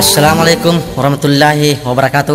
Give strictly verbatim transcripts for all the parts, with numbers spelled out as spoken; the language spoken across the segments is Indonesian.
Assalamualaikum warahmatullahi wabarakatuh.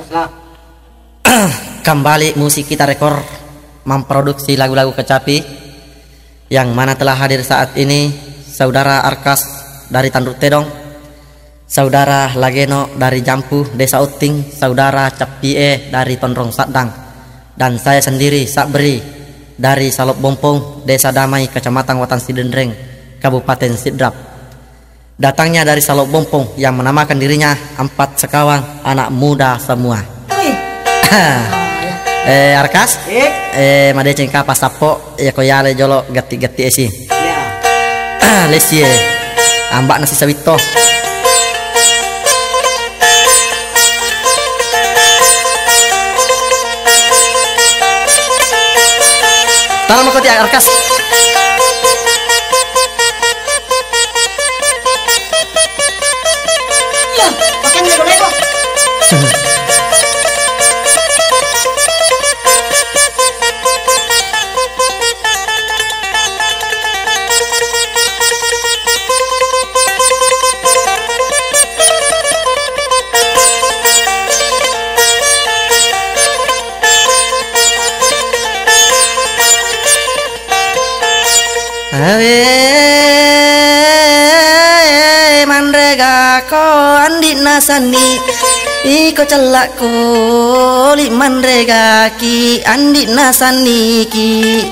Kembali musik kita rekor memproduksi lagu-lagu kecapi, yang mana telah hadir saat ini saudara Arkas dari Tanduk Tedong, saudara Lageno dari Jampu Desa Uting, saudara Capie dari Tondrong Sadang, dan saya sendiri Sabri dari Salop Bompong Desa Damai Kecamatan Watan Sidendreng Kabupaten Sidrap. Datangnya dari Salop Bompong yang menamakan dirinya empat sekawan anak muda semua. eh Arkas eh madeceng kapas sapo ya koyale jolo gati-gati esi ya lesie ambak nasi sawito talam koti Arkas. Ya, pakai lego-lego. Ave mandrega ko andi nasani iko celak ko li mandrega ki andi nasani ki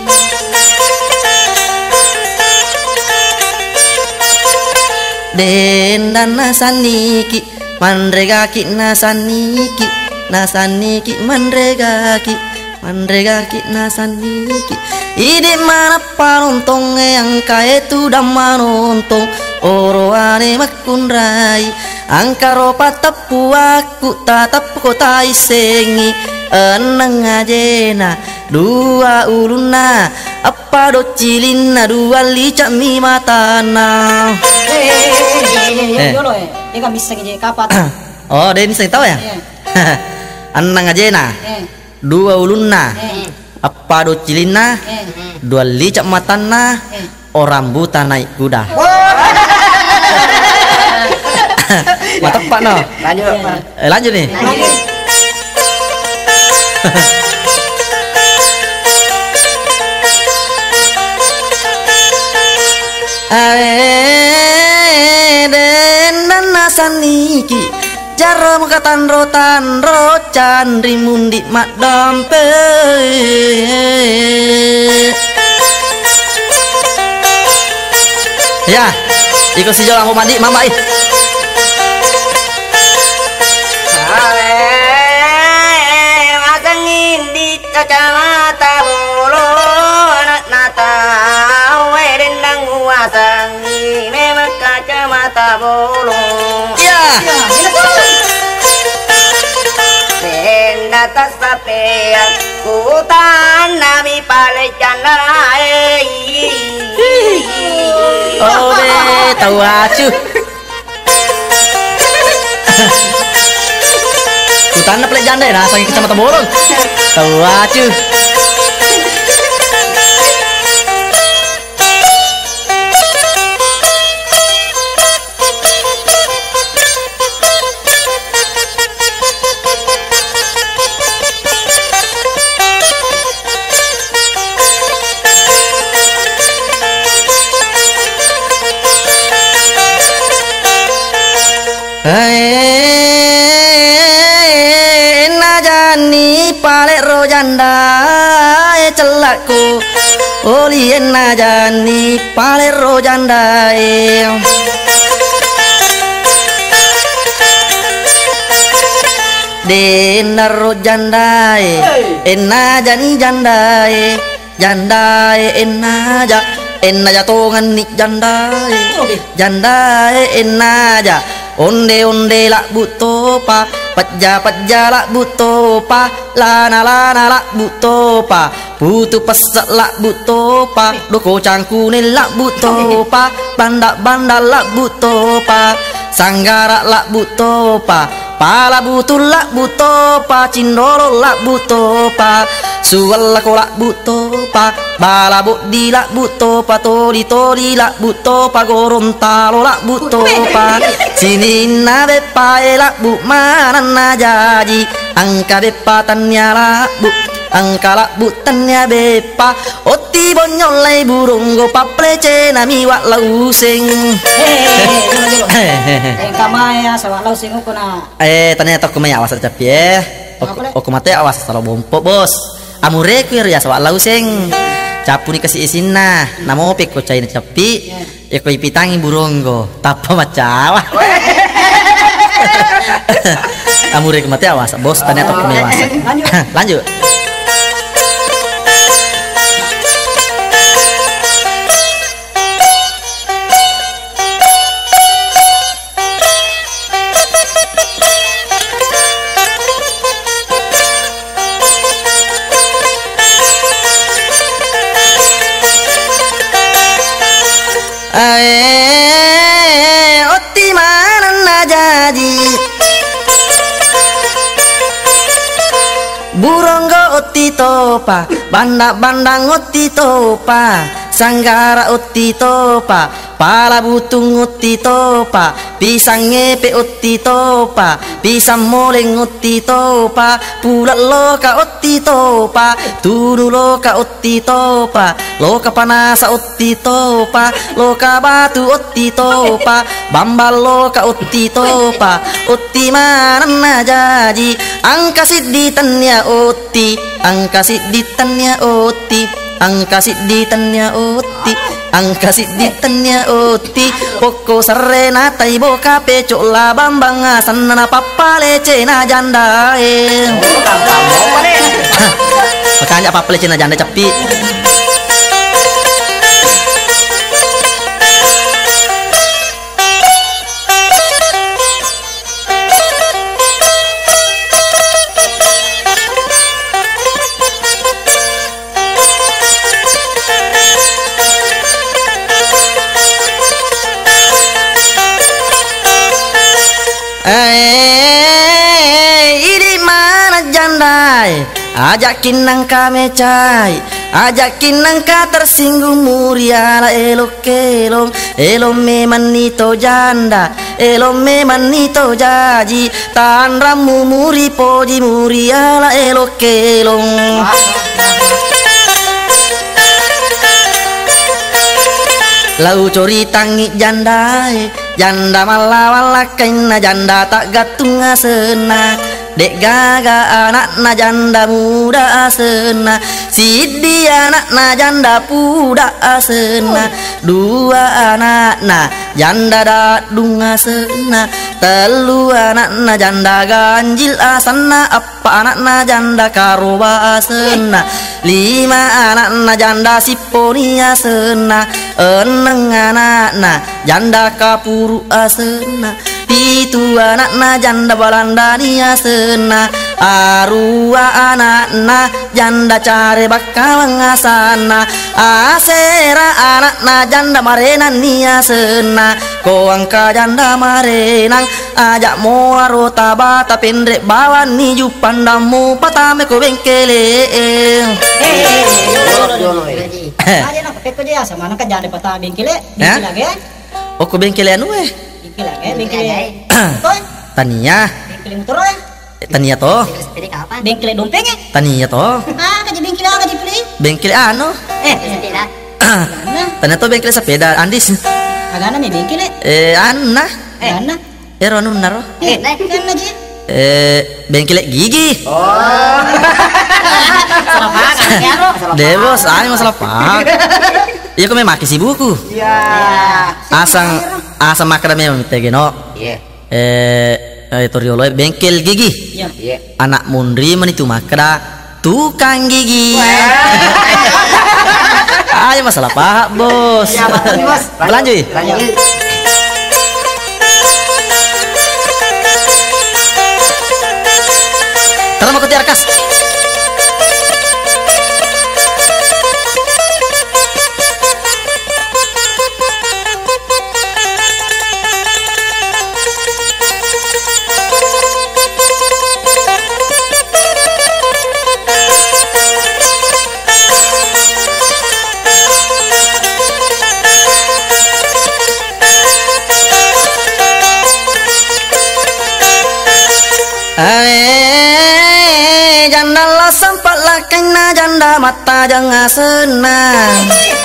den dan nasani ki mandrega ki nasani ki nasani ki mandrega ki mandrega ki nasani ki ide mana paruntong yang kaya tu dam manuntong oroane makundrai angkaro patapu aku tatap kota isengi enang ajena dua uluna apa do cilina dua licak mi matana Eh, dulu eh, dia kan bisa ngejek kapat. oh den saya tahu ya enang ajena Eh, dua uluna eh, apa do cilina eh, dua licak matana eh. orang buta naik kuda. Mantap Pak no. Lanjut. Eh, lanjut nih. Lanjut. Eh den nasaniki jarum katan rotan rocan rimundi mak dampe. Ya, ikut si jolang mandi mama ih. Masangin di kacamata bulu anak nata wedendang wasangi memang kacamata bulu Ya. benda tas sapea kutan nami pale janai Oh be tahu acu. Kutana plek janda nah saking kecamatan Borong. Tahu acu. Eh najani palek rojanda eh celakku oli najani palek rojanda eh den rojanda eh najani janda eh janda eh naja enaja tongan nik janda eh janda eh enaja onde onde lak butopa pajja pajja lak butopa lana lana lak butopa putu pesak lak butopa doko cangkune lak butopa banda banda lak butopa sanggara lak butopa pala butul lak buto pa cindolo lak buto pa suwal lak lak buto pa bala bodi lak buto pa toli toli lak buto pa gorontalo lak buto pa sinina bepa lak bu mana jadi angka bepa tanya lak bu angka lak bu tanya bepa oti bonyolai burung go paplece nami wak lausing Eh, kamaya sa walaw singo ko na. eh tanya tok kumaya awas tapi eh oku mate awas salo bompo bos amure ku ya sa wak lausing capu ni kasi isin na namo pek ko cai na capi ya ko ipitangi burung go tapa macawa amure ku mate awas bos tanya tok kumaya awas lanjut eh oti mana na jadi buronggo oti topa banda bandang oti topa sanggara oti topa pala butung oti topa pisang ngepe oti topa pisang moleng oti topa pulat loka oti topa tunu loka oti topa loka panasa oti topa loka batu oti topa bambal loka oti topa oti mana na jadi angka siditannya oti angka siditannya oti angka siditannya oti angka siditannya oti poko serena tai boka pecok la bambang asana papale cena janda eh makanya papale cena janda capi eh ini mana jandai ajakin nang kame cai ajakin nang ka tersinggung muria la elok elong elom me manito janda elom me manito jaji tan ramu muri poji muria la elok elong lau cori tangi jandai janda malawala kaina janda tak gatung asena dek gaga anak na janda muda asena sidi anak na janda puda asena dua anak na janda dadung asena telu anak na janda ganjil asena apa anak na janda karoba asena lima anak na janda siponi asena eneng anak na janda kapuru asena pitu anak na janda balandani asena arua anak na janda care bakalang asana asera anak na janda marenan ni asena koangka janda marenang ajak moaro tabata pendrek bawan ni jupandamu patame ko bengkele Aja nak peko dia sama nak janda pata bengkile bengkile lagi oh ko bengkele anu eh bengkile lagi bengkile toh tania bengkile motor eh tania toh bengkile dompeng eh tania toh ah kaji bengkile ah kaji beli bengkele anu eh sepeda tania toh bengkele sepeda andis agana me bengkile eh anna eh anna eh anu naro eh kan aja eh bengkele gigi oh salah pakai ya lo debos ani masalah pak iya kau memaki si buku Iya. asang asang makan memang tegeno Iya. eh itu riolo bengkel gigi iya Iya. anak mundri menitu makra tukang gigi ayo masalah pak bos Iya, betul nih, Bos. lanjut Lanjut. terima kasih Arkas janda mata jangan senang.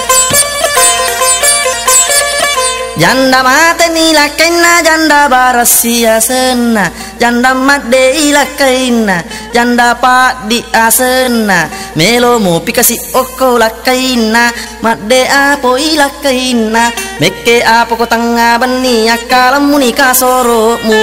Janda mata ni lakaina janda barasia sena. Janda made ilakaina janda pak di asena. Melo mo pikasi oko lakaina made apo ilakaina. Meke apo ko tanga bani akalamu ni kasoromu.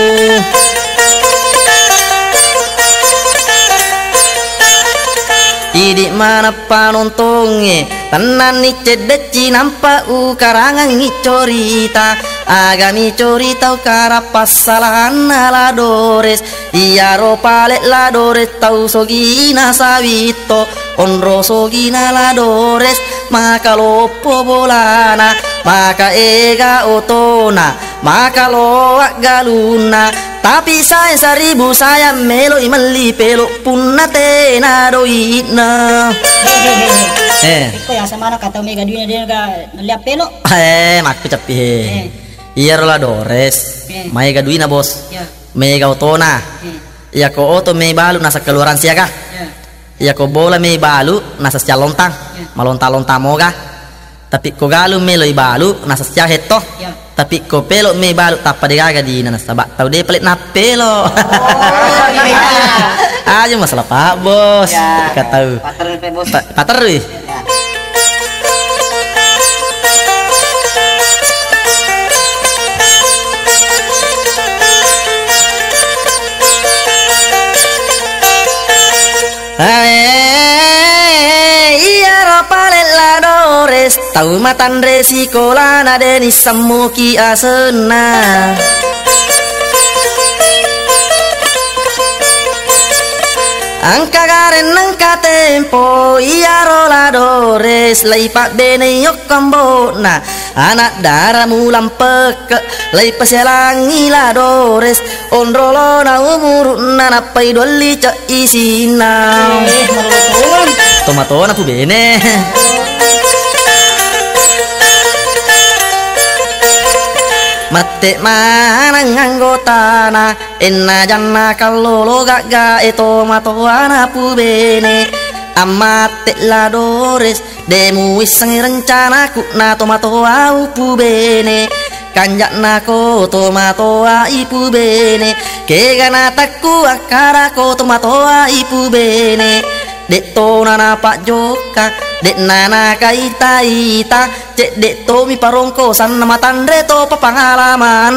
Idi mana panontonge tenan ni cedeci nampak u karangan ni corita agami corita ukara pasalan ladores iya ro palek ladores tau sogina sawito onro sogina ladores maka lopo bolana maka ega otona maka loak galuna. Tapi saya seribu saya melo imali pelok punna tena doina. Eh. Iko ya sama kata mega dunia dia ga lihat pelok. Eh, mak capi. Eh. Iya rola dores. Eh. Mega duina bos. Ya. Mega otona. Eh. Ya ko oto me balu nasa keluaran siaga. Ya. Ya ko bola me balu nasa sia lontang. Ya. Malonta-lonta moga. Tapi ko galu melo balu nasa sia heto. Ya. Tapi ko pelo me balu tapa de gaga di nana sabak tau de pelit na pelo. Oh, aja masalah Pak Bos. Ya, Kata tahu. Pater pe bos. Pa, pater wi. Tahu matan resiko lana deni samuki asena. Angka garen angka tempo iya roladores lay pak bene yok kambona anak darah mulam peke lay paselangi ladores onrolo na umur nana pai doli ca isina. Tomato na pu bene. Mate mana anggotana enna janna kalolo gaga eto matoana pu bene amate ladores demu isang rencana ku na tomato au pu bene kanjak nako tomato ai pu bene ke ganataku akara ko tomato ai pu bene dek to nana pak joka dek nana kaita ita cek dek to mi parongko san nama tandre to pengalaman.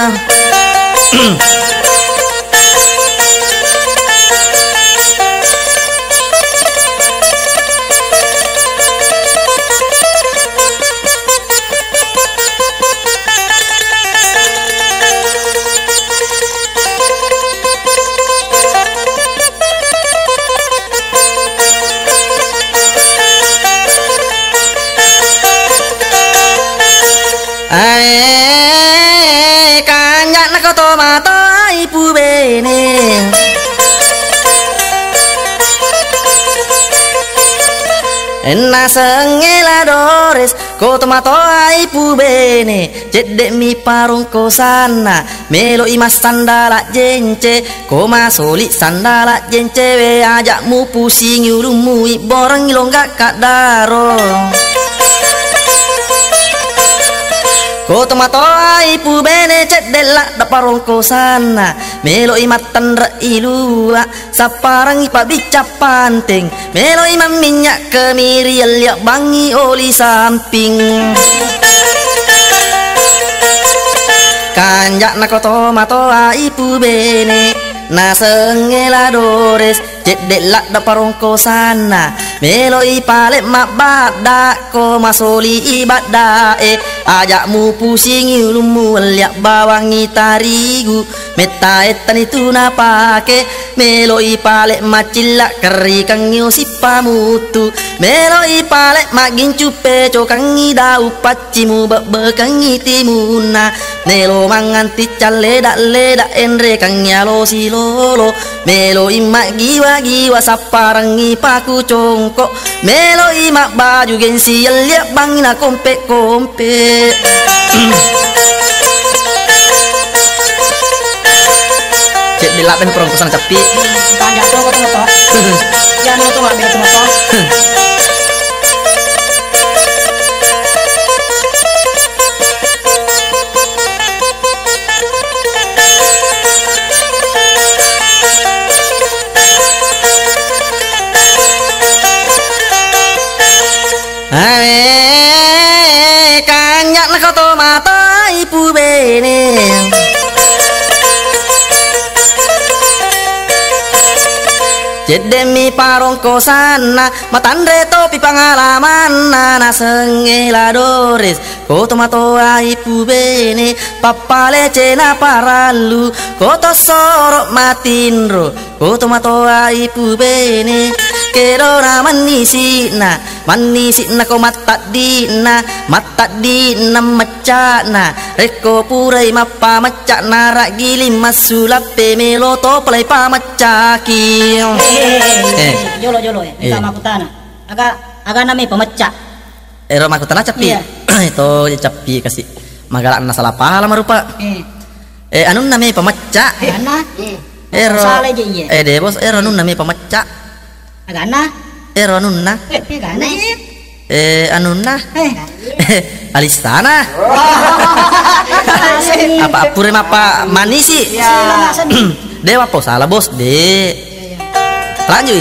Ae kanyak nak tomato ibu bene enna sengela dores ko tomato ibu bene cedek mi parung ko sana melo imas sandala jence ko masoli sandala jence we ajakmu pusing yulumu borang ilonggak kadaro. Ko tomato ipu bene cek delak daparong ko sana melo imatan ra ilua saparang ipa bica panting melo imam minyak kemiri liak bangi oli samping kanjak nako tomato ipu bene na sengela dores cek delak daparong ko sana melo ipalek mak badak ko masoli ibadah eh ajakmu pusing ilmu liak bawangi tarigu meta etan itu napake melo ipalek macilak keri kang si pamutu melo ipalek mak gincupe cokang idau pacimu bebe kang timuna melo manganti caledak ledak enre kang nyalo silolo melo imak giwa giwa saparangi paku congkok melo imak baju gensi liak bangina kompe kompe. Cek dilaben kurang pesan capi. Tanda tuh kok tuh. Jangan tuh ngambil tuh tuh. Hai kanyak nak to mata ibu bene jedemi parong kosana matandre topi pangalaman nana sengela doris koto mato ibu bene papale cena paralu koto sorok matinro koto mato ibu bene kerora manisina manisina ko matadina matadina macana reko purai mappa macana ragili masulape meloto play pa macaki eh jolo jolo eh kita makutana aga aga nami pemecah eh makutana capi itu capi kasih magalak na salah pala marupa eh eh anu nami pemecah ana ero salah je iya eh deh bos ero anu nami pemecah aga ana ero anunna eh aga ana eh anunna eh Alistana apa pure apa manisi dewa po salah bos de lanjut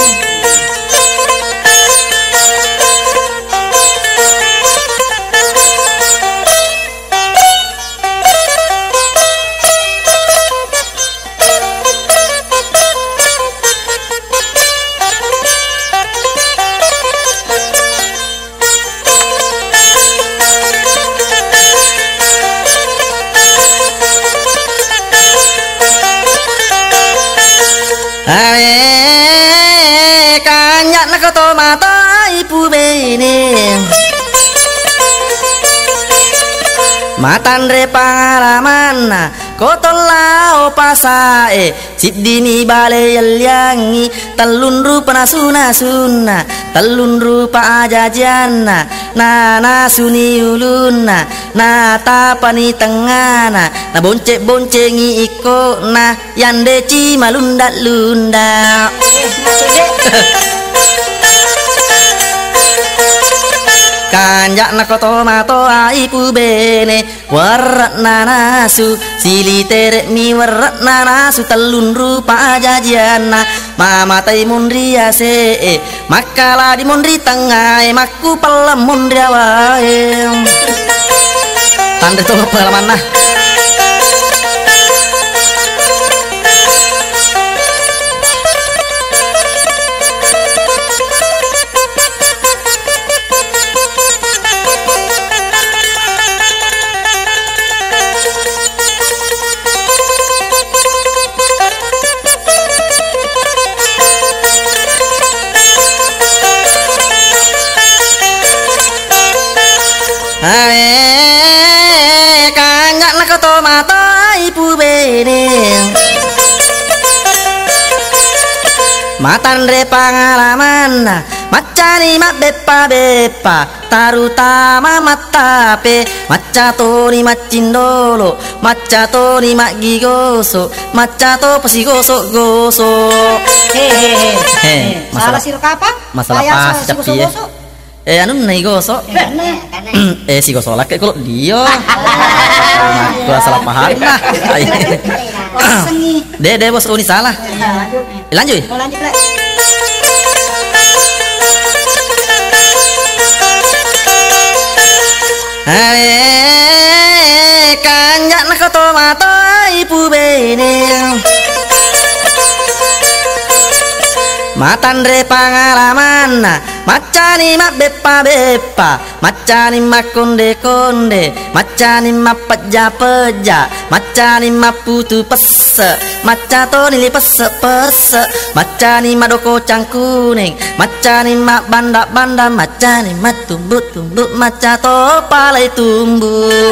Hai kanyak nak to mata ibu bene matandre pangalaman koto lao pasae sidini bale yalyangi talun rupa nasuna suna talun rupa ajajana nana suni uluna na tapani tengana na bonce boncengi iko na yande ci malunda lunda kanjak na koto mato ibu bene warat nanasu silitere mi warat nanasu telun rupa jajiana mama tai mundri ase makala di mundri tengah maku pelam mundri awae tanda itu pengalaman nah Hai kanyak nak to mata ibu bene matandre pangalaman macani mak bepa bepa tarutama matape macato ni macindolo macato ni mak gigoso macato pasi gosok gosok hehehe salah sirok apa masalah pas capi ya eh anu nai gosok eh si gosok laki kalau dia gua salah paham lah deh deh bos ini salah lanjut lanjut hai kanyak nak to mata ibu bene matandre pangalaman macani mak bepa bepa macani mak konde konde macani mak peja peja macani mak putu pese macato nili pese pese macani mak doko cangkuning macani mak banda banda macani mak tumbuk tumbuk macato palai tumbuk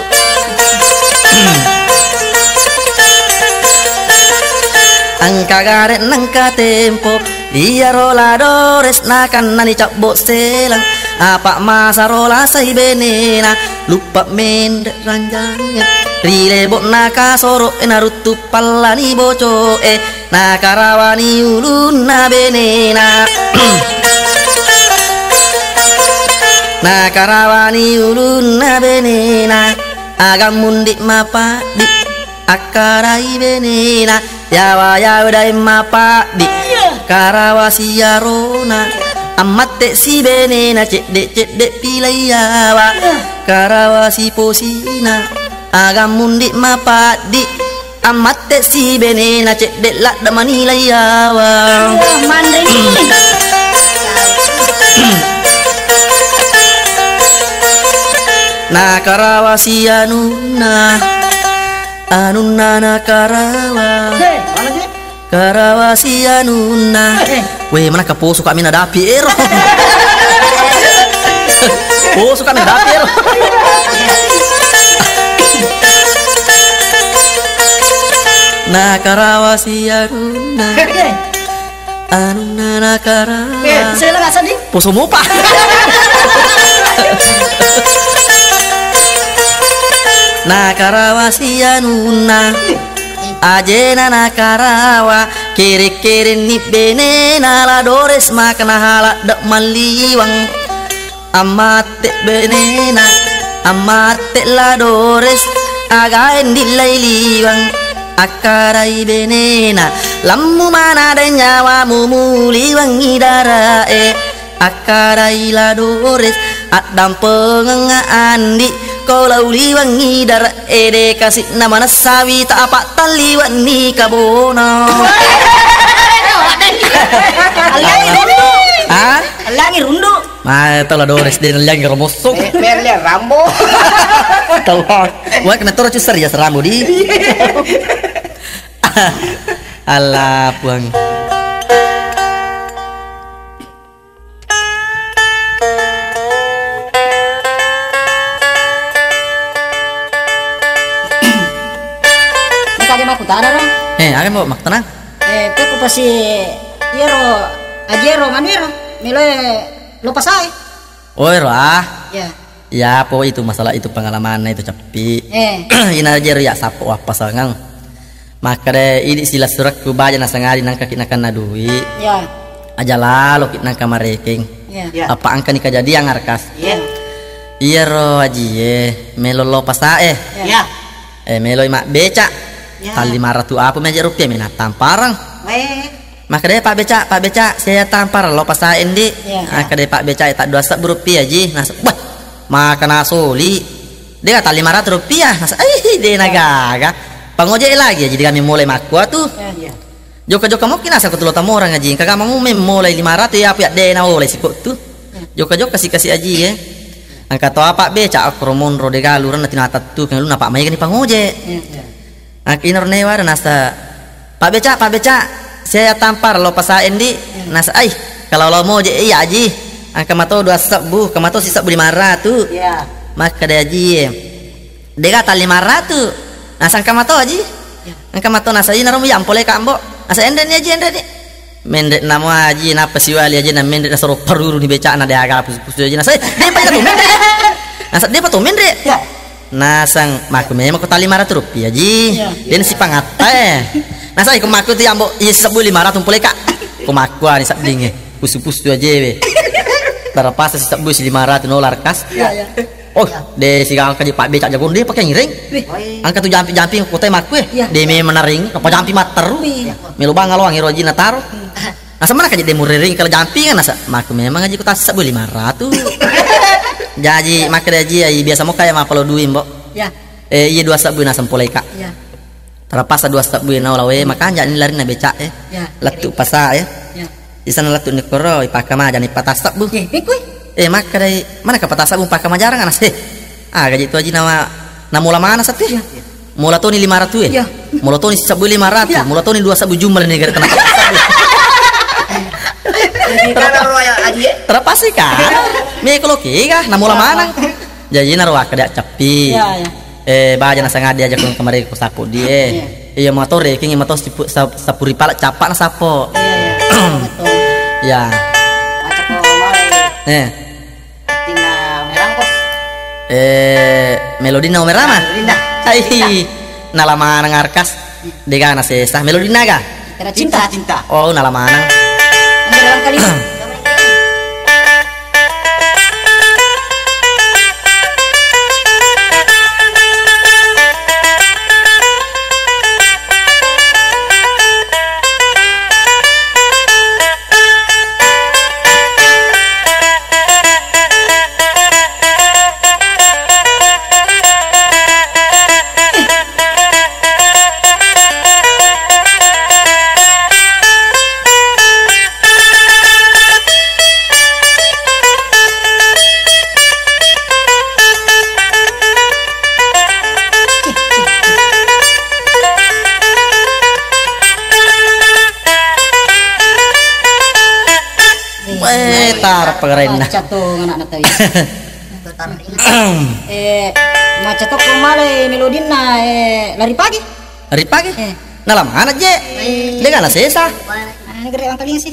angka garet nangka tempo iya roladores nakan nani cabok selang apa masarola say benena lupa mendek ranjangnya rile bok naka soro narutu pallani boco eh nakarawani ulun na benena nakarawani ulun na benena agam mundik mapa di akarai benena yawa yaudai mapa di karawasi yarona amatte si benena cedek cedek pilai yawa karawasi posina agam mundik mapa di amatte si benena cedek lak damanilai yawa Mandring. nakarawasi anuna anuna nakarawa Hei, mana sih? karawasi anuna weh mana ka poso kami nadapi ero poso kami nadapi ero nakarawasi anuna Hei, anuna nakarawa eh, saya nggak sedih. poso mo pa nakarawasi anuna ajena nakarawa kiri-kiri ni benena la dores makna halak dak maliwang amate benena amate la dores agaen dilai liwang akarai benena lammu mana ada nyawamu muliwang idara eh akarai la dores adam pengenga andi kalau liwang ngidar ede kasih nama nasawi tak apa taliwan ni kabona Alangi rundu. ah Alangi rundu. ma tala dores den lang romosok Merle Rambo. tawak wa kena toro cusar ya serambu di alah puang Ini kaje mah kutara dong. eh akan mau mak tenang Eh, peku pasi yero ajero maniro. Mile lo pasai. oi roh Ya. ya po itu masalah itu pengalaman itu capi Eh. ina jeru ya sapo apa sangang maka de ini sila surat ku baja na sangari nang kaki nakan nadui Ya. aja lalu kit nang kamareking Ya. Ya. apa angka ni kejadian ngarkas Iya. iya ro aji ye melolo pasa eh Ya. eh meloi mak beca Ya. tali lima ratus apa meja rupiah mina tamparang Baik. maka de pak beca pak beca saya tampar lo pasa endi Ya. maka de pak beca tak dua sak rupiah ji nas wah maka nasoli dia kata lima ratus rupiah nas eh dia nagaga pangojek lagi jadi kami mulai makwa tuh Ya. joka joka mungkin asal ketulo tamu orang aji kagak mau mulai lima ratus ya pihak dena oleh sikut tuh joka joka kasih kasih aji ya angkat to apa beca akromon rode galuran nanti natat tuh kan lu napa mai kan pangojek Ya. ak inor newa nasa pak beca pak beca saya tampar lo pasa endi nasa ai kalau lo mau je iya aji angka mato dua sebu kamato sisa lima ratus Ya. maka dia aji dia kata lima ratus nasa angka mato aji angka mato nasa ini narum yang boleh kambo nasa enden aji enden mendek nama aji napa siwali aji na mendek nasa paruru ni beca na dia agak pus aji nasa dia pa tu mendek nasa dia pa tu mendek Ya. nasang maku memang kota lima ratus rupiah ji Iya. dia si pangata eh nasa iku maku tu yang bo iya sebu lima ratus boleh kak ku maku ani sak dinge pusu pusu aja be terpas si sebu si lima ratus dolar kas Ya. Ya. oh de si kang kaji pak becak jagon dia pakai ngiring angka tu jampi jampi kota maku eh Iya. de me menaring apa jampi mater melu bang ngalo angiro ji nataro nasa mana kaji de muriring kalau jampi kan nasa maku memang aji kota sebu lima ratus jadi maka dia aji biasa mau kayak mah kalau duit mbok Ya. eh iya dua sabu na sampolai kak Ya. terpaksa dua sabu na lawe maka jangan lari na becak eh Ya. letu pasa eh Ya. di sana letu ni koro ipaka mah jangan patah sabu Eh, pikui. eh maka dari mana ke patah sabu paka mah jarang anas eh ah gaji itu aja nama na mula mana satu ya mula tuh ni lima ratus Ya. eh mula tuh ni sabu lima ratus Ya. mula tuh ni dua sabu jumlah ni kena Karena roya aji. terpas sih kan mi kalau kira na mula mana jadi naruh kada capi Ya, ya. eh baja na sanga dia jakun kemari ku sapu dia iya motor reking motor sapuri pala capak na sapo Iya, iya. Betul. ya Macam kau mulai. eh Eh, Melodina Omerama. Melodina. Hai. Nalamanang arkas. Dega na sesa. Melodina ga? Kena cinta. Cinta. Oh, nalamanang. Ang dalang kali. Eh, tar pagaren na. Maca to nga na tayo. Eh, maca to kumale melodin na eh lari pagi. Hari pagi. Eh. Nalamangan aja. Dega na sesa. Ah, negeri ang kalinya sih.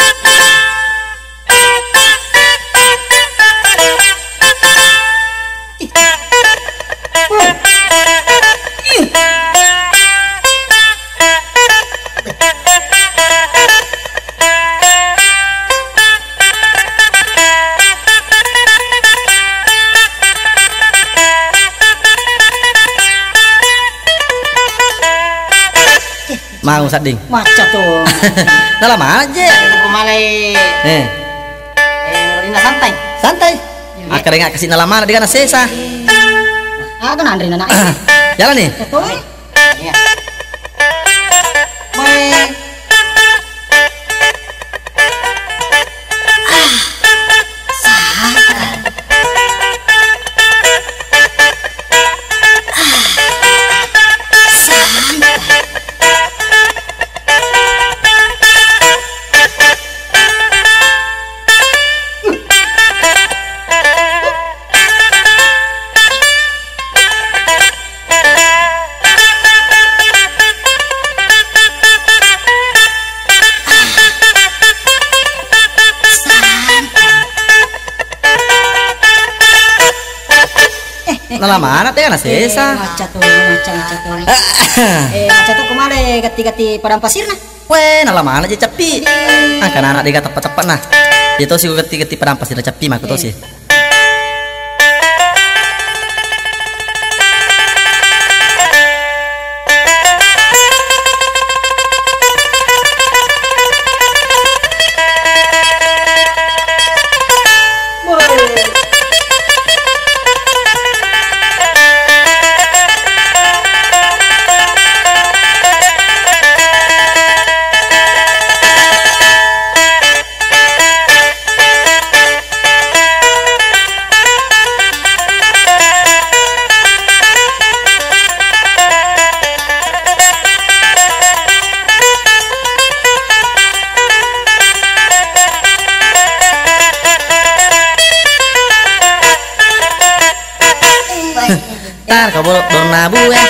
Mau sading. Maca to. Nalamangan aja. Itu kumalay Eh, eh Melodina santai. santai. Akhirnya nggak kasih nalamangan dega na sesa. Ah, kan Andre na na. Jalan nih. Ito. Iya. May Nalamangan teh na sesa. maca to, maca maca to. Eh, maca to kumale gati-gati padang pasir na. Weh, nalamangan aja capi. Ah, kan anak dega tepat-tepat nah. Itu sih gue geti-geti padang pasir capi mah tuh sih. Tar kau boleh bernabu ya.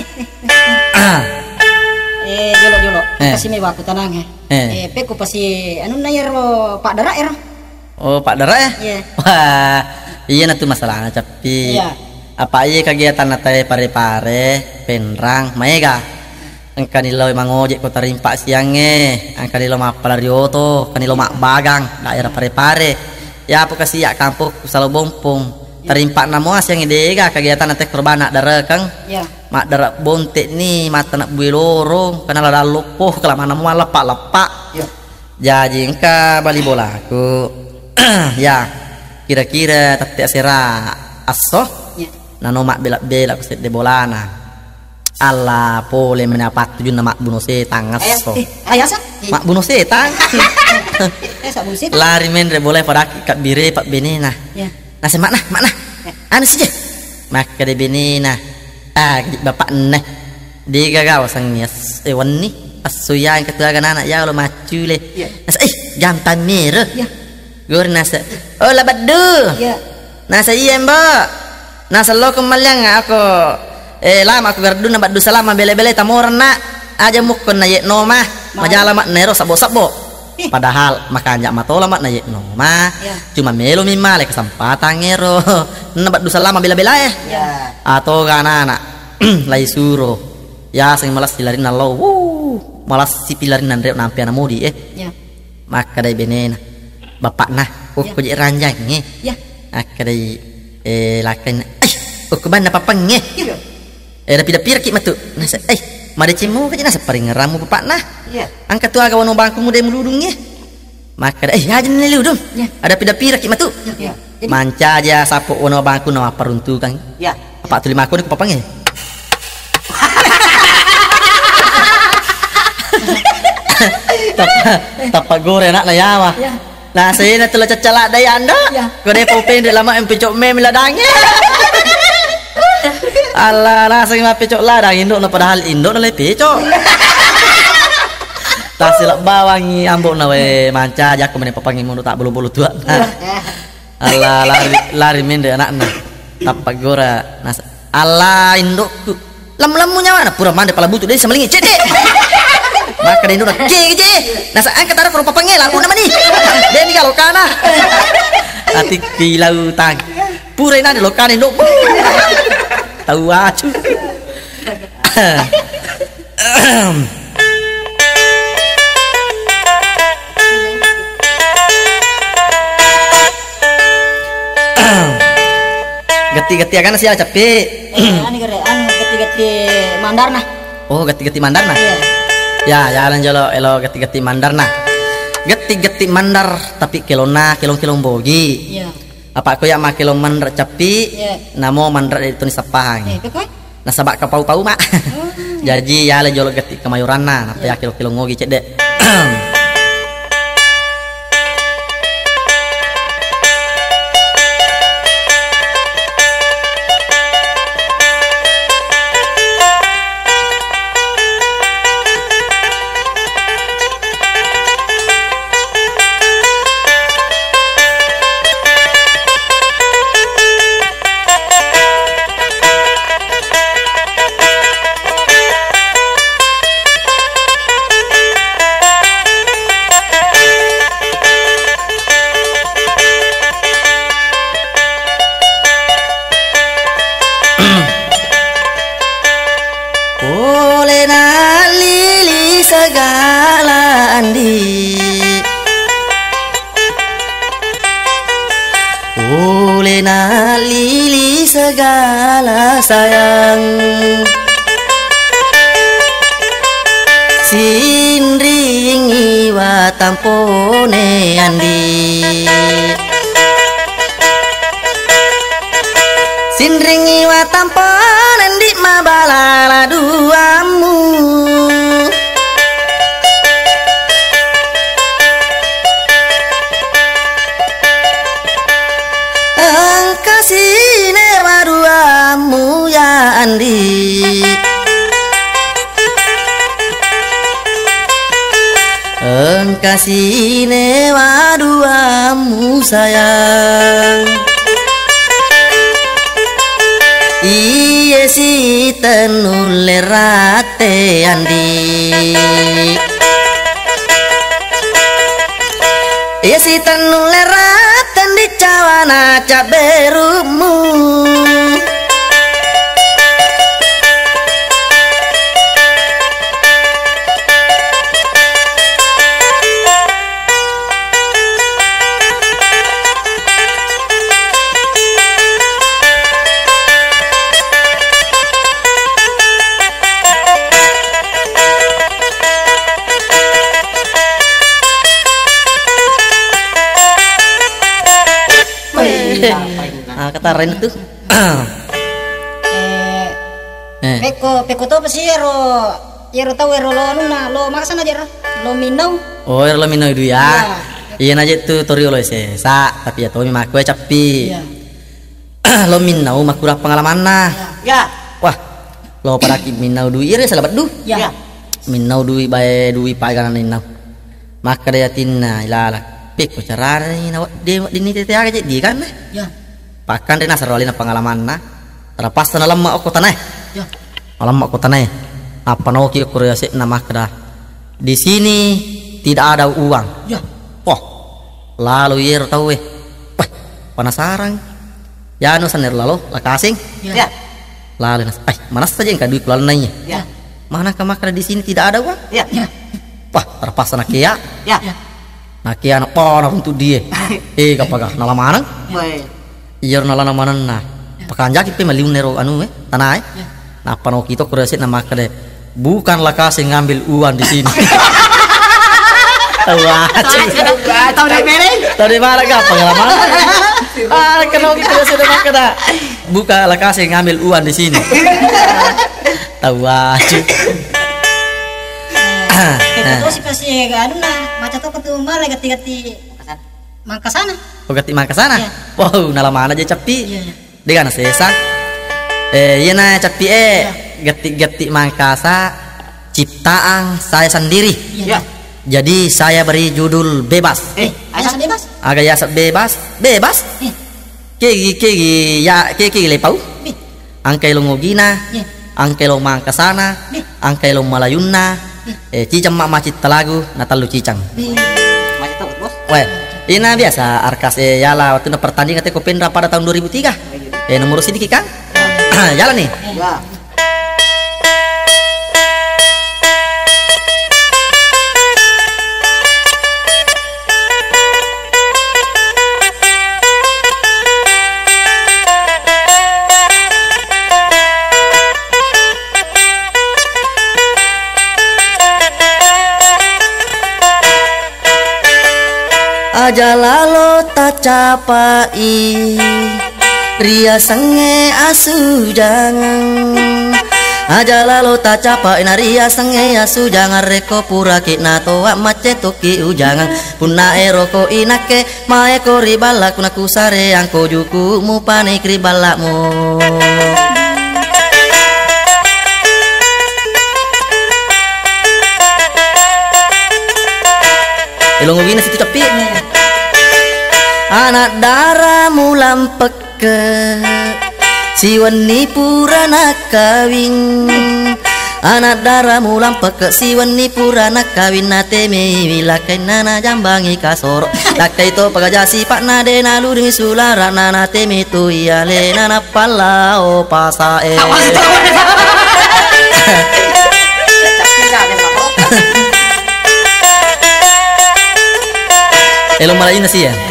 Eh, jolo jolo. Eh. Kasi may waktu tanang eh. Eh. Eh, peko pasi anu na yero Pak Dara ero. Oh, Pak Dara ya? Iya. Wah, iya na tuh masalahnya capi. Iya. Apa iya kegiatan nate pare-pare, penrang, maega. Angka nilo emang ojek kota rimpak siangnya. Angka nilo mak palarioto, kanilo mak bagang, daerah pare-pare. Ya apa kasih ya kampung selalu bompong. Terimpak namo as yang idega kegiatan nate korban nak dara kang. Iya. Mak dara bontek nih mata nak bui lorong karena lada lupuh kelamaan namo lepak-lepak. Iya. Jadi engka bali bola aku. Ya, kira-kira tete asera asoh. Iya. Nano mak belak-belak kuset de bolana. Allah pole mendapat tujuh nama bunuh setan ngaso. Eh, ayah sa? Mak bunuh setan. Eh, sa bullshit. Lari men re boleh pada kak bire pak benena. Iya. Nasi mak nah, mak nah. Anu saja. Maka de benena. Ah, bapak nah. Di gagaw sang nias ewan ni. Asuyan ketua anak ya lo macu le. Iya. Nasa eh jantan merah. Iya. Gur nasa. Oh labadu. Iya. Nasa iya mbak. Nasa lo kemalyang aku. Eh lama aku gardu na badu salama bele-bele tamoran na. Aja mukon na yet no mah. Majala mak nero sabo-sabo. Padahal makanya matola mak na yek no ma. Ya. Cuma melo mimma le kesempatan ngero. Nabat dusa lama bila-bila eh. Ya. Atau kana anak lai suro. Ya sing malas dilarin nalo. Wuh, malas si pilarin nandre nampi ana modi eh. Ya. Maka dai benena. Bapak nah, oh Ya. kojek ranjang eh. Ya. Maka dai eh lakan. Eh, oh keban apa pengeh. Ya. Eh dapi dapi rakit matu. Nasa eh made cimu ka nasa paring ngeramu bapak nah. Ya. Angkat tu aga wano bangku muda meludungnya. Maka eh aja neludung. Ya. Ada pida-pira ki matu. Ya. Jadi, Manca aja sapu wano bangku nama peruntukan. Ya. Apa tu lima aku ni kupapangnya. Tapa tapa gore nak layawa. Ya. Nah saya nak telah cacalak daya anda. Ya. Kau deh popeng dek lama em picok mem ladangnya. Alah lah saya mah picok ladang induk no padahal induk no le picok. Tak silap bawangi ambok na we manca aja aku mene papangi mun tak bulu-bulu tua. Alah lari lari mende anak-anak. Tapak gora nas ala indukku. Lem-lemu nyawa na pura mande pala butuh dari samalingi cede. Maka dia induk ke ke. Nasa angkat taruh ke papangi lalu nama ni. Deni kalau kana. Ati kilau tang. Pura nade lo kana induk. Tahu acu. Gati-gati akan sih capek. eh, ani kere anu gati-gati mandarna. Oh, gati-gati mandarna. Iya. Ya, jalan jalo elo gati-gati mandarna. Gati-gati mandar tapi kilona kilong-kilong bogi. Iya. Apa aku ya mak kilong mandar capi. Iya. Namo mandar itu ni sapang. Eh, kekoi. Nasabak ka pau-pau mak. Jadi ya le jolo gati kemayoranna, apa ya kilo-kilo ngogi cek dek. Oleh nalili segala andi. Oleh nalili segala sayang. Sindringi wa tampone andi. Sindringi wa tampone andi mabalala duamu. Angkasine wa duamu ya andi. Angkasine wa duamu sayang. Iye si tenulerate andi. Iye si tenulerate andi cawana caberumu. Ah, kata Ren itu. Eh, Eh. peko peko to pasi ero ero tau ero lo nuna lo makasana aja ro. Lo minau. Oh, lo mino itu ya. Iya aja tu torio lo se. Sa, tapi ya to mi maku capi. Iya. Lo minau makura pengalaman nah. Ya. Wah, lo pada ki minau dui ire salabat du. Ya. Ya. Minau dui bae dui paganan ninau. Maka dia tinna ilala. Peko cara ni nawak de dini tete aja di kan. Ya. Pakan rena sarwalina pengalaman na. Terlepas tanah lama aku tanah. Ya. Malam aku tanah. Apa no ki korea sik nama kada. Di sini tidak ada uang. Ya. Wah, lalu yer tahu eh, wah penasaran. Ya anu saner lalu lakasing. Ya. Lalu nas, ay mana saja yang duit lalu nanya. Ya. Mana kamakra di sini tidak ada uang? Ya. Ya. Wah terpaksa nak ya. Ya. Nak ya nak ponor untuk dia. Eh kapagah nala mana? Baik. Yer nala mana nah. Pakanjaki pe maliun nero anu eh tanah eh. Nah pano kita kuresit nama kade. Bukan lakasing ngambil uang di sini. Wah, Tahu dari mana? tadi mana gak pengalaman? Ah, kenal gitu sudah makan dah. Buka lakasing ngambil uang di sini. Tahu aja. Kita sih kasih anu nah, macam tu ketu malah gati-gati Mangkasana. Oh, gati Mangkasana. Iya. Wow, nala mana aja capi. Iya, iya. Dengan sesa. Eh, iya na capi eh gati-gati Mangkasa ciptaan saya sendiri. Iya. Jadi saya beri judul bebas. Eh, Ayah bebas. Agak ya bebas, bebas. Eh. Kegi kegi ya kegi lepau. Bi. Angkai lo ngogina, Iya. angkai lo Mangkasana, Bi. angkai lo Malayuna, eh cicang mak macit talagu, natalu cicang. Bi. Macam tu bos. Weh, ini biasa arkas eh yala waktu na pertandingan teh Kopendra pada tahun dua ribu tiga. Eh nomor sedikit kan? Jalan nih. Ya. Aja lalo tak capai ria sange asu jangan. Aja lalo tak capai na ria sange asu jangan reko pura kina toa mace toki ujangan punna eroko inake mae ko ribala kuna kusare ang kojuku mu panik ribalakmu. Ilong gini situ cepi. Anak darah mulam peke siwani purana kawin. Anak darah mulam peke siwani purana kawin nate me wilakai nana jambangi kasoro. Lakai to pagajasi pak nade nalu demi sulara nana teme tu iale nana palao pasae. Elong Malayu nasi ya.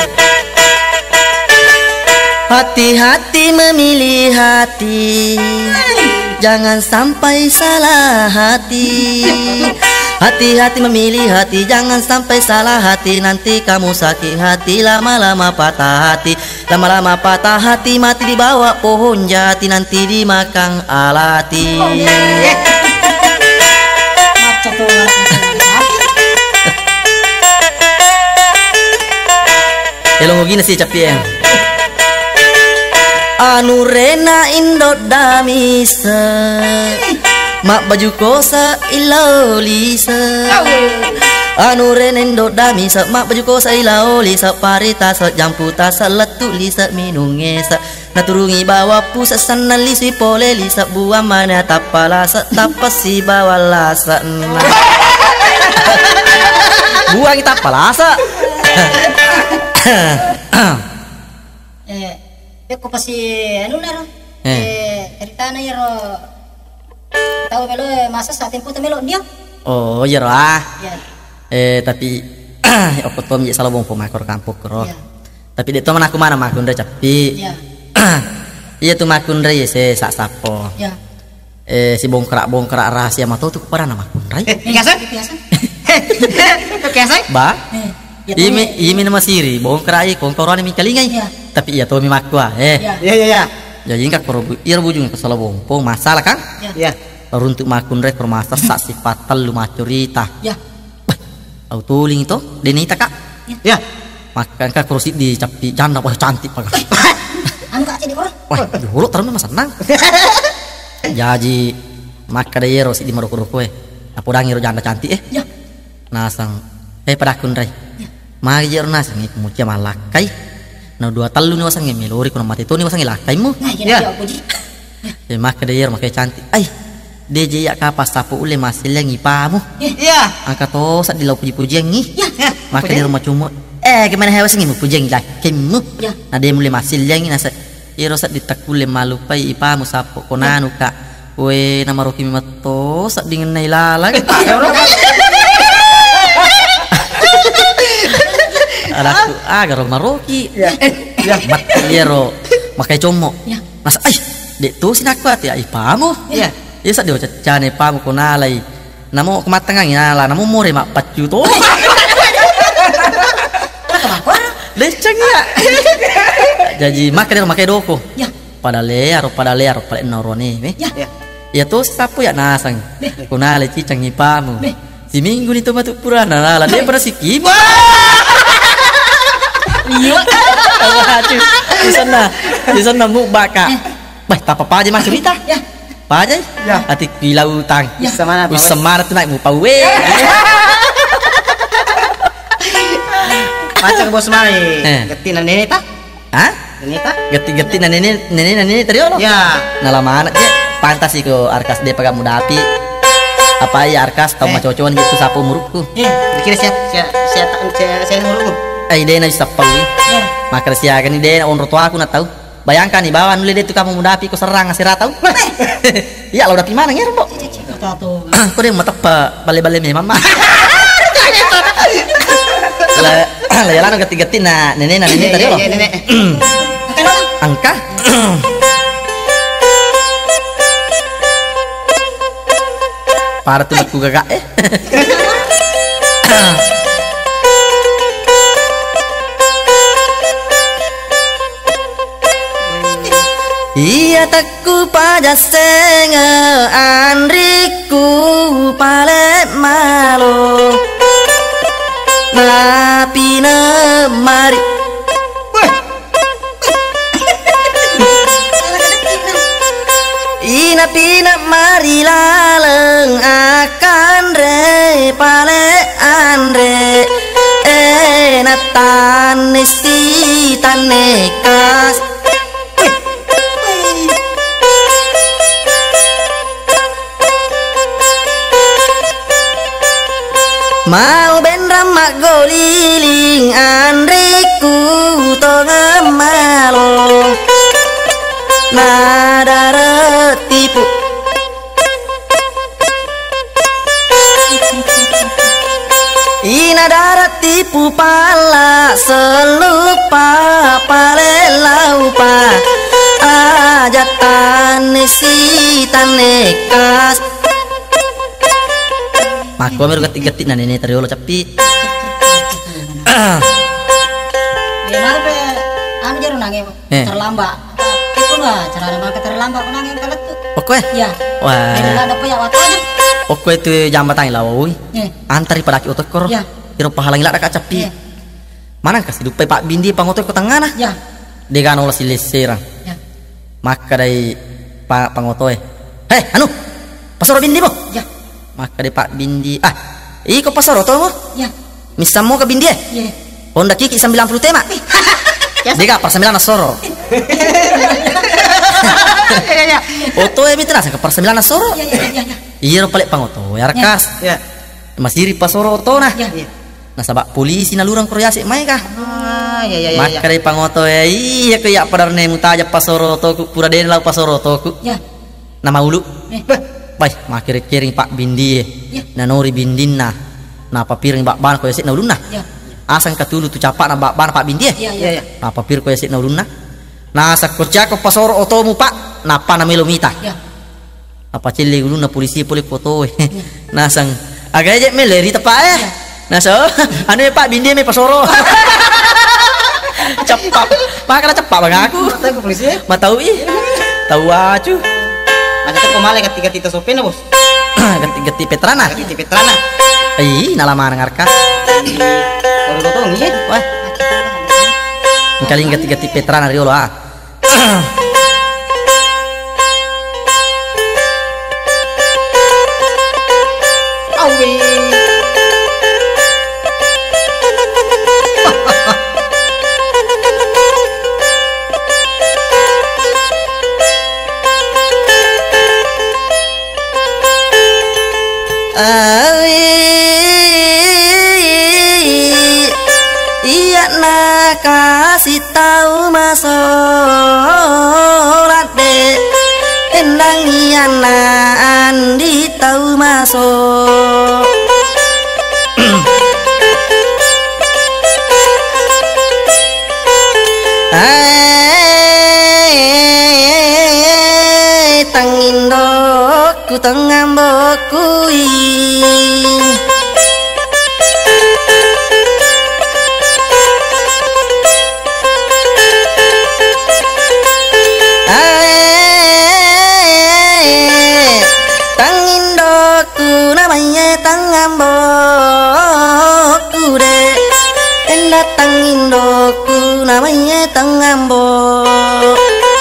Hati-hati memilih hati, jangan sampai salah hati. Hati-hati memilih hati, jangan sampai salah hati. Nanti kamu sakit hati, lama-lama patah hati. Lama-lama patah hati, mati di bawah pohon jati. Nanti dimakan alati. Macam tu. Elong gini sih capi ya. Anu rena indot damisa mak baju kosa ilau lisa. Anu rena indot damisa mak baju kosa ilau lisa parita sa jampu tasa letu lisa minungesa naturungi bawa pusat sana lisi pole lisa buah mana tapala sa tapasi bawa lasa buang kita palasa. Eh, beko pasi anu naro. Eh. Eh, cerita na yero. Tahu melo masa saat tempo tu melo dia. Oh iya ah. Ya. Eh tapi apa tuh menjadi salah bong pemakor kampung kero. Ya. Tapi dia tuh mana aku mana makun deh capi. Ya. Iya tuh makun deh ya se sak sapo. Ya. Eh si bongkrak bongkrak rahasia mah tuh tuh kepada nama makun deh. Eh, biasa? Biasa. Biasa? Ba. Eh, ya, Imi imi nama siri bongkrak i kongkoran imi kalingai. Ya. Tapi iya tuh mi makua eh. Ya. Ya, ya, ya. Jadi ingkak korobu iya bujung ke salah bongpong masalah kan? Ya. Ya. Runtuk makun deh permasa sak sifat lu macurita. Ya. Au tuling itu denita kak. Ya. Makan kak kursi di capi janda wah cantik pak. Anu kak jadi orang. Wah, dulu terus mah senang. Jadi maka da yero si di maroko-roko eh. Apo dangi ro janda cantik eh. Ya. Nasang eh pada kun rai. Mari yero nasang ik mucia malakai. Na dua talu ni wasang melori kuna mati tu ni wasang ilakai mu. Nah, Ya. ya, ya, puji. Eh maka da yero makai cantik. Ai. D J ya kapas tapu ule masil yang ipamu. Iya. Angkat to sak di lau puji-puji yang ni. Ya. Maka di rumah cuma. Eh gimana hewas ngi puji yang lakimu. Ya. Nah dia mulai masil yang nasa. Iro sak ditakule malupai ipamu sapo konanu kak. We nama Roki mato sak dingin nailala. Adaku agar rumah Roki. Ya. Ya. Mat liero makai como. Ya. Masa ay dek tu sinak kuat ya ipamu. Iya. Ya sak dia cacane ipamu konalai. Namo kematangan ngala namo more mak pacu to. Leceng ya. Jadi makai dia makai doko. Ya. Pada lear pada lear pada norone me. Ya. Iya. Ya tu sapu ya nasang. Konalai cicang ipamu. Be. Si minggu itu matu purana lah dia pada sikip. Iya. Aduh, di sana, di sana mu baka. Bah, tak apa aja mas cerita. Ya. Apa aja? Ya. Hati gila utang. Ya. Bisa mana? Wis semar tu naik mu pawe. Macam bos mai. Eh. Getinan nenek ta? Hah? Nenek ta? Geti-geti na nenek nenek nenek tadi lo. Ya. Nalaman aja. Pantas iko arkas dia pakai muda api. Apa ya arkas tau Eh. macocoan gitu sapu murukku. Eh, dikira saya saya saya tak saya saya ngurung. Eh ide na bisa pawe. Ya. Maka sia kan ide na onro tua aku na tahu. Bayangkan nih bawa nule dia tu kamu muda api ko serang ngasih ratau. Iya lo dapi mana ngira, Mbok? Tato. Kau dia mata pa bale-bale me mama. Lah lah yalan geti-geti na nenek na nenek tadi lo. Iya, nenek. Angka. Para tu aku gagak eh. Iya takku pajasenge andriku pale malo napi ne mari ina pina mari laleng akan re pale andre eh natan si tanekas mau ben ramak goliling andriku to ngemalo nada retipu ina darat tipu pala selupa pale laupa ajatan si tanekas Mako meru geti-geti na nenek tadi lo capi. Ya mari pe anu jero nange Eh. terlambat. Itu lah cara nang terlambat nange kalet tuh. Oke. Ya. Wah. Ini ada punya waktu aja. Oke itu jambatan lah woi. Ya. Antari pada ki otot kor. Ya. Iro pahalang ila ka capi. Ya. Mana kasih dupai Pak Bindi pangoto ko tengah nah. Ya. De kan olah silesera. Ya. Maka dari Pak pangoto eh. Heh, anu. Pasoro Bindi mo. Ya. Maka dari Pak Bindi. Ah, iko pasoro to mo. Ya. Misamo ka Bindi eh. Ya. Honda kiki sembilan puluh tema. Deka per sembilan asoro. Iya, iya. Oto e mitra sa per sembilan asoro. Ya ya ya ya. Iya paling pangoto ya arkas. Ya. Masiri pasoro oto nah. Ya. Iya. Nasabak polisi nalurang koryasi mai kah. Ah, iya iya iya. Maka dari pangoto ya iya kaya padar ne mutaja pasoro oto pura den lau pasoro oto Ya. nama ulu. Eh. Baik makir kiring Pak Bindi Ya. nanori bindinna. Napa piring bak ban ko yasik naulunna. Ya. Asang katulu tu capak na bak ban Pak Bindi. Ya Iya ya. iya. Napa pir ko yasik naulunna. Nah sakurja ko pasoro oto mu Pak. Napa na melomita. Ya. Apa cili ulunna polisi poli foto. Nah sang agak aja meleri tepa eh. Nah so anu ya Pak Bindi me pasoro. Cepat. Makanya cepat bang aku. Mata ke polisi. Matau ih. Tahu acu. Macam tu pemale ketiga tita sopena bos. Geti-geti Petrana. Ketiga Petrana. Ih, nalaman ngarkas. Kalau totong iya. Wah, kali geti-geti Petrana riolo ah. Awi. Iya nak kasih tahu masolat dek tendang iya andi tahu masuk. Hai tangin doku tengah bokui Indoku namanya Tengambok.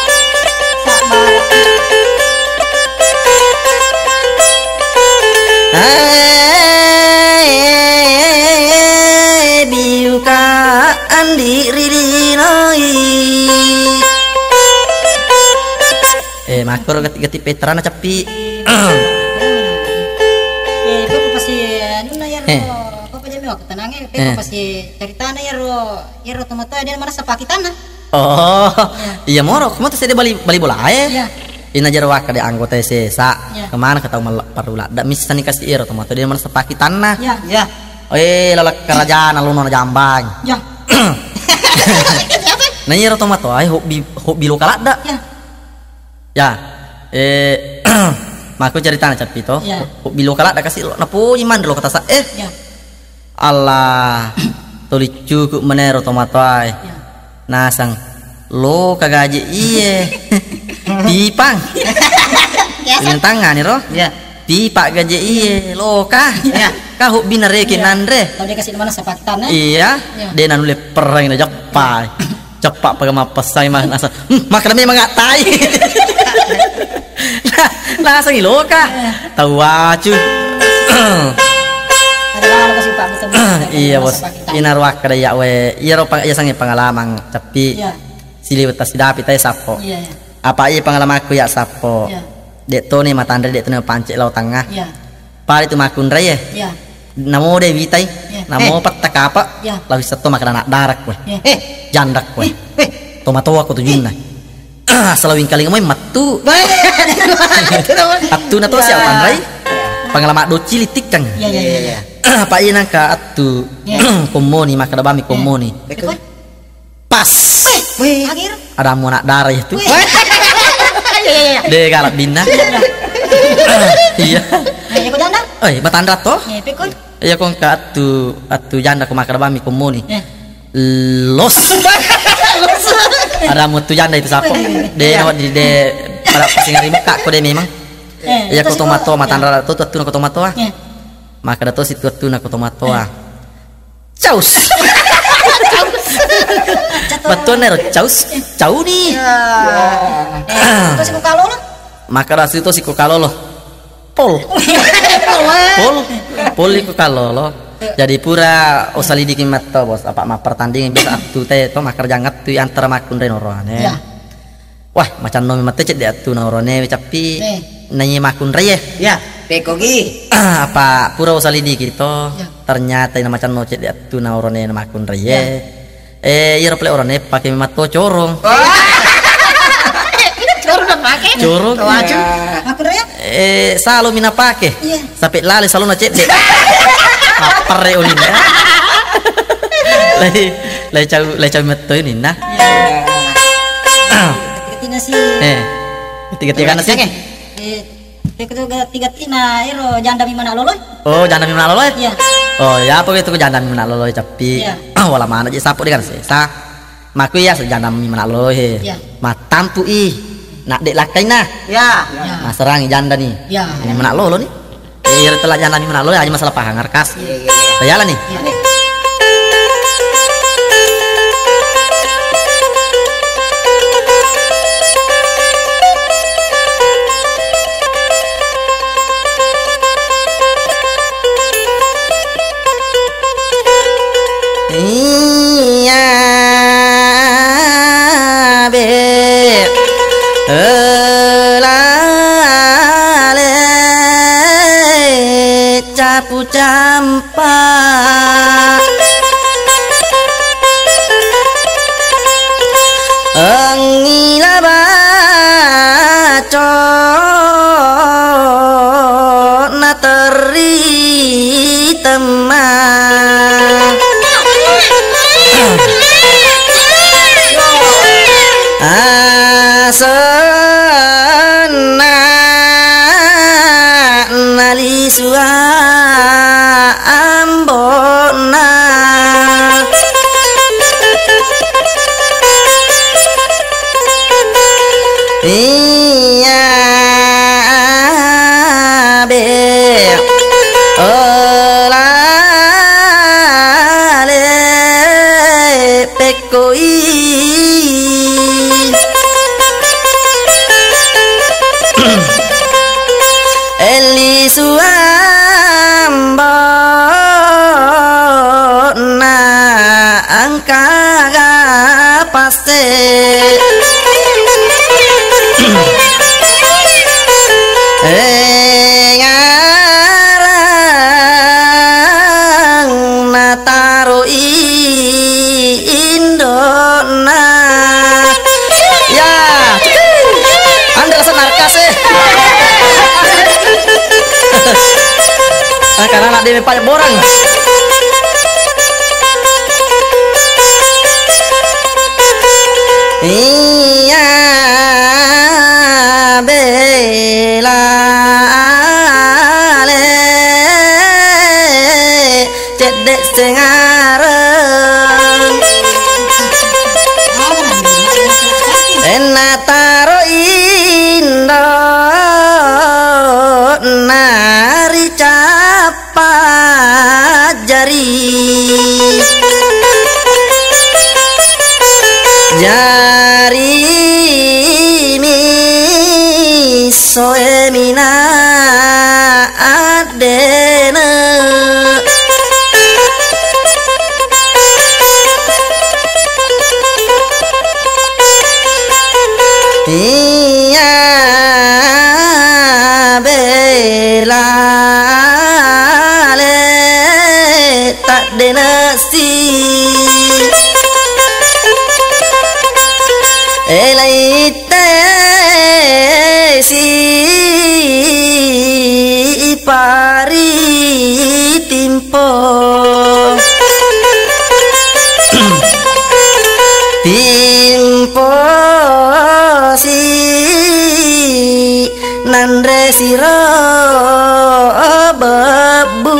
Hai biuka andi ririnoi. Eh makro gati-gati Petra na capi. Eh kau pasti anu na ya ro. Tenangnya, tapi pasti cari tanah ya ro, ya ro tomato dia mana sepaki tanah. Oh, iya moro, kamu tuh saya bali bali bola ya. Iya. Ina jarwa ka di anggota sesa. Ya. Kemana ketau mal parula? Da misan kasih iro tomato dia mana sepaki tanah. Iya. Ya. Eh lalak kerajaan alun jambang. Ya. Nah iro tomato ay hobi hobi lokal ada. Ya. Ya. Eh maku cari tanah capi to. Ya. Hobi lokal ada kasih lo napu iman lo kata sa eh. Ya. Allah tuli cukup menero tomato ay Ya. nasang lo kagaji iye pipang ini tangan nih roh Ya. pipa gaji iye lo kah Ya. kah huk bina rekin Ya. nandre Kalau dia kasih mana sepaki tanah. iya Ya. dia nanule perang na jepai cepak pagama pesai mah nasa hm, makna memang nggak tai nasang lo kah tahu acu Ada kasih Pak betul. Iya bos, inarwak kada ya we, iya ro pang iya sangi pengalaman tapi Iya. sili wetas dapi tay sapo. Iya. Ya. Apa iya pengalaman aku ya sapo. Iya. Dek to ni matandre dek to ni pancik laut tengah. Iya. Pari tu makun raya. Iya. Namo de witai. Iya. Namo patak apa? Iya. Lawi seto makan anak darak we. Iya. Eh, Jandak we. eh. Tomato aku tujun na. Selawing kali ngoy matu. Atu na to siapa andrai? Pengalaman do cilitik kang. Iya iya iya. Apa iya nangka atu komoni maka da bami komoni. Ikut. Pas. Weh. Akhir. Ada mau nak darah itu. Iya iya iya. De galak bina. Iya. Ayo kau janda. Eh, matandra to? Ya pikul. Iya kong ka atu atu janda ko maka da bami komoni. Ya. Los. Ada mutu janda itu sapo. De no di de pada pasingari muka ko de memang. Iya ko tomato matandra to tu na ko tomato ah. Ya. Maka dato situ tu na ko tomato ah. Caus. Betul nih, caus, cau nih. Eh, itu sih kalau lo. Maka dari itu si kalau lo, pol, pol, pol iku kalau lo. Jadi pura osali dikin mata bos, apa mah pertandingan bisa tu teh to makar jangat tu antara makun dan orangnya. Ya. Wah macam nomi mata cek dia tu na orangnya tapi Eh. nanya makun raya. Ya. Pekogi. Apa pura osali dikin to Ya. ternyata ini macam no cek dia tu na orangnya makun raya. Eh, iya play orangnya pakai mato corong. Corong apa pakai? Corong. Aku ya. Eh, selalu mina pakai. Iya. Sampai lali selalu na cek dek. Apa re ulin ya? Lai lai cau lai cau meto ini nah. Ketina sih. Eh, tiga-tiga nasi. Eh, ketika tiga tina iro janda mi mana loloy? Oh, jangan mina loloy. Iya. Oh, ya apa itu jangan mina loloy tapi Iya. wala mana aja sapu dia kan sesa. Maku ya jangan mina loloy. Iya. Matam tu ih. Nak dek lakai nah. Ya. Ya. Nah, serang janda nih. Ya. Ini mina lolo nih. Eh, telah jangan mina loloy aja masalah pahangar kas. Iya, iya, iya. Bayalah nih. Ya. Iya be elale sapu campa engila baco na teri teman asena nali sua ambona iya be olale pekoi eli suambo na angkaga paste ngarang nataro indona ya anda rasa narkas eh nah, karena anak dia banyak borang iya bela le cedek sengareng enataro indo nari capa jari jari miso emina adena iya bela le tak denasi elaite si pari timpo timpo si nandre siro bebu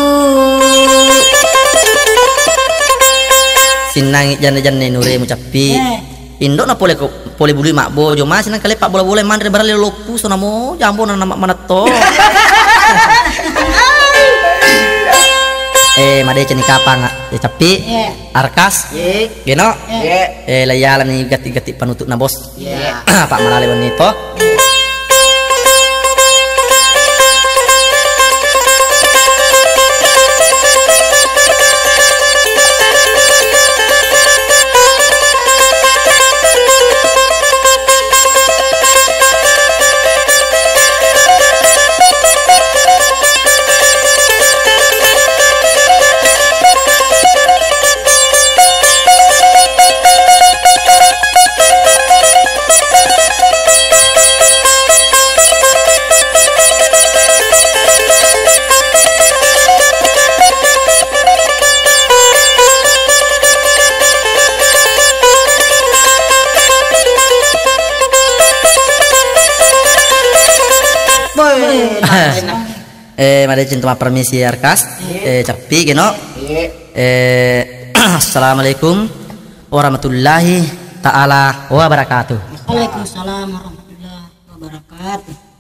sinang jane-jane nure mucapi Indo na pole ko pole buli mak bojo mas nang kale pak bola bola mandre barale lopu so namo jambo na nama mana to eh made ceni kapang ya capi arkas geno eh layalan ni gati-gati panutuk na bos pak malale bonito eh mari cinta permisi arkas eh capi geno eh assalamualaikum warahmatullahi taala wabarakatuh. Waalaikumsalam warahmatullahi wabarakatuh.